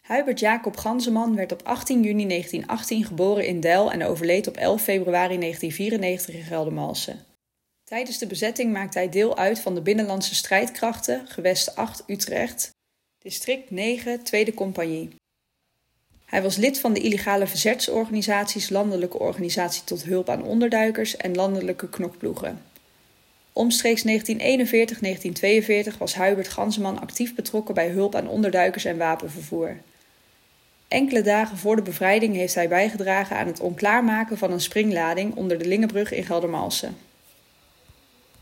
Hubert Jacob Ganseman werd op 18 juni 1918 geboren in Deil en overleed op 11 februari 1994 in Geldermalsen. Tijdens de bezetting maakte hij deel uit van de Binnenlandse Strijdkrachten, gewest 8 Utrecht, district 9, 2e Compagnie. Hij was lid van de illegale verzetsorganisaties Landelijke Organisatie tot Hulp aan Onderduikers en Landelijke Knokploegen. Omstreeks 1941-1942 was Hubert Ganseman actief betrokken bij hulp aan onderduikers en wapenvervoer. Enkele dagen voor de bevrijding heeft hij bijgedragen aan het onklaarmaken van een springlading onder de Lingebrug in Geldermalsen.